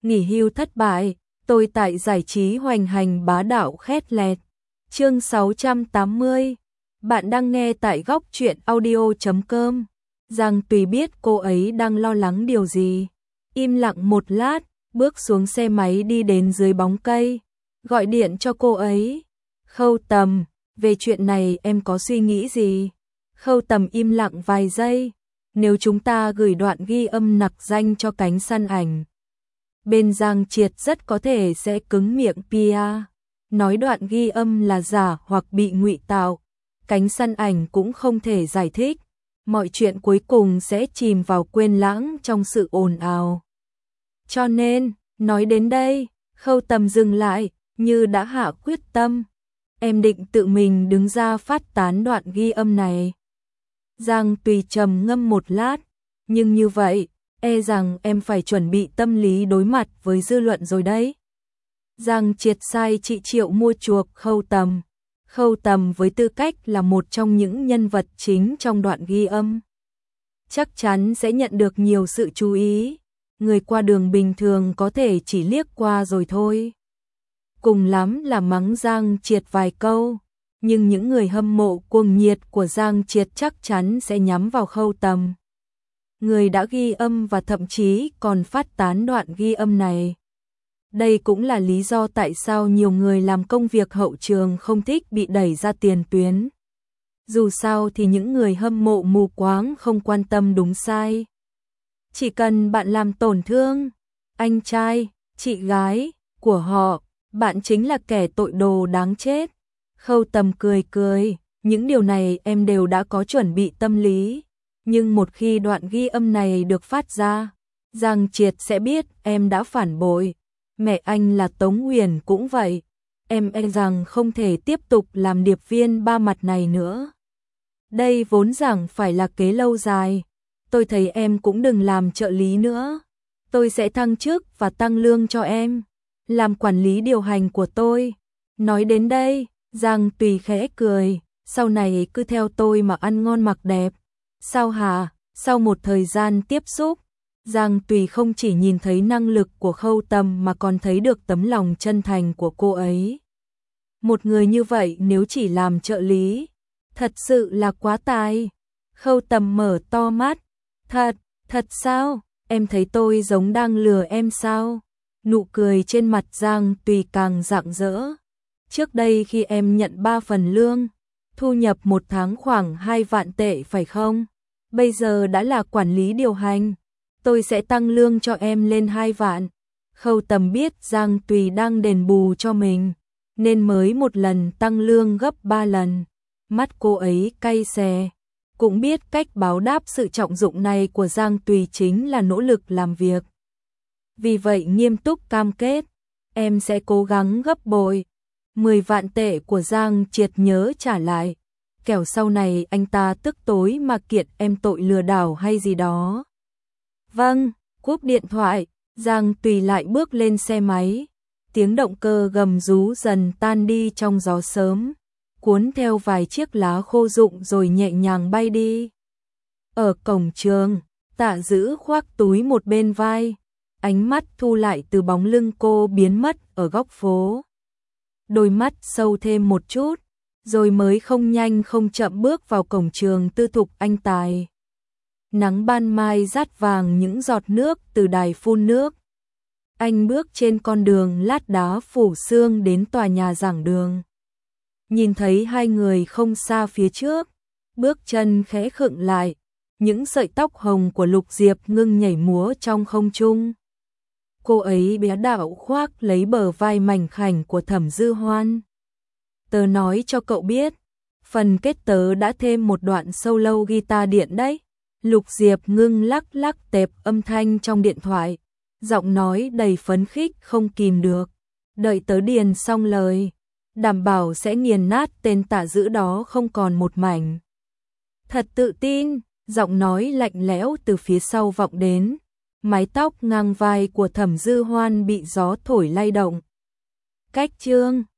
nghỉ hưu thất bại, tôi tại giải trí hoành hành bá đạo khét lẹt. Chương 680. Bạn đang nghe tại góc truyện audio.com. Giang Tùy biết cô ấy đang lo lắng điều gì. Im lặng một lát, bước xuống xe máy đi đến dưới bóng cây, gọi điện cho cô ấy. Khâu Tầm, về chuyện này em có suy nghĩ gì? Khâu Tầm im lặng vài giây. Nếu chúng ta gửi đoạn ghi âm nặc danh cho cánh săn ảnh, bên Giang Triệt rất có thể sẽ cứng miệng PR, nói đoạn ghi âm là giả hoặc bị ngụy tạo. Cánh săn ảnh cũng không thể giải thích. Mọi chuyện cuối cùng sẽ chìm vào quên lãng trong sự ồn ào. Cho nên, nói đến đây, Khâu Tầm dừng lại, như đã hạ quyết tâm. Em định tự mình đứng ra phát tán đoạn ghi âm này. Giang Tùy trầm ngâm một lát, nhưng như vậy, e rằng em phải chuẩn bị tâm lý đối mặt với dư luận rồi đấy. Giang Triệt sai chị Triệu mua chuộc Khâu Tầm. Khâu Tầm với tư cách là một trong những nhân vật chính trong đoạn ghi âm, chắc chắn sẽ nhận được nhiều sự chú ý. Người qua đường bình thường có thể chỉ liếc qua rồi thôi, cùng lắm là mắng Giang Triệt vài câu, nhưng những người hâm mộ cuồng nhiệt của Giang Triệt chắc chắn sẽ nhắm vào Khâu Tầm, người đã ghi âm và thậm chí còn phát tán đoạn ghi âm này. Đây cũng là lý do tại sao nhiều người làm công việc hậu trường không thích bị đẩy ra tiền tuyến. Dù sao thì những người hâm mộ mù quáng không quan tâm đúng sai. Chỉ cần bạn làm tổn thương anh trai, chị gái của họ, bạn chính là kẻ tội đồ đáng chết. Khâu Tầm cười cười, những điều này em đều đã có chuẩn bị tâm lý. Nhưng một khi đoạn ghi âm này được phát ra, Giang Triệt sẽ biết em đã phản bội. Mẹ anh là Tống Huyền cũng vậy. Em e rằng không thể tiếp tục làm điệp viên ba mặt này nữa. Đây vốn rằng phải là kế lâu dài. Tôi thấy em cũng đừng làm trợ lý nữa. Tôi sẽ thăng chức và tăng lương cho em, làm quản lý điều hành của tôi. Nói đến đây, Giang Tùy khẽ cười. Sau này cứ theo tôi mà ăn ngon mặc đẹp. Sao hả? Sau một thời gian tiếp xúc, Giang Tùy không chỉ nhìn thấy năng lực của Khâu Tầm mà còn thấy được tấm lòng chân thành của cô ấy. Một người như vậy nếu chỉ làm trợ lý, thật sự là quá tài. Khâu Tầm mở to mắt. Thật sao? Em thấy tôi giống đang lừa em sao? Nụ cười trên mặt Giang Tùy càng rạng rỡ. Trước đây khi em nhận 3 phần lương, thu nhập một tháng khoảng 2 vạn tệ phải không? Bây giờ đã là quản lý điều hành, tôi sẽ tăng lương cho em lên 2 vạn. Khâu Tầm biết Giang Tùy đang đền bù cho mình, nên mới một lần tăng lương gấp 3 lần. Mắt cô ấy cay xè, cũng biết cách báo đáp sự trọng dụng này của Giang Tùy chính là nỗ lực làm việc. Vì vậy nghiêm túc cam kết, em sẽ cố gắng gấp bội. 10 vạn tệ của Giang Triệt nhớ trả lại, kẻo sau này anh ta tức tối mà kiện em tội lừa đảo hay gì đó. Vâng, cúp điện thoại, Giang Tùy lại bước lên xe máy. Tiếng động cơ gầm rú dần tan đi trong gió sớm, cuốn theo vài chiếc lá khô rụng rồi nhẹ nhàng bay đi. Ở cổng trường, Tạ Dữ khoác túi một bên vai, ánh mắt thu lại từ bóng lưng cô biến mất ở góc phố. Đôi mắt sâu thêm một chút, rồi mới không nhanh không chậm bước vào cổng trường tư thục Anh Tài. Nắng ban mai rát vàng những giọt nước từ đài phun nước. Anh bước trên con đường lát đá phủ sương đến tòa nhà giảng đường. Nhìn thấy hai người không xa phía trước, bước chân khẽ khựng lại, những sợi tóc hồng của Lục Diệp ngưng nhảy múa trong không trung. Cô ấy bé đạo khoác lấy bờ vai mảnh khảnh của Thẩm Dư Hoan. Tớ nói cho cậu biết, phần kết tớ đã thêm một đoạn solo guitar điện đấy. Lục Diệp ngưng lắc lắc tệp âm thanh trong điện thoại, giọng nói đầy phấn khích không kìm được. Đợi tớ điền xong lời, đảm bảo sẽ nghiền nát tên Tạ Dữ đó không còn một mảnh. Thật tự tin, giọng nói lạnh lẽo từ phía sau vọng đến. Mái tóc ngang vai của Thẩm Dư Hoan bị gió thổi lay động. Cách chương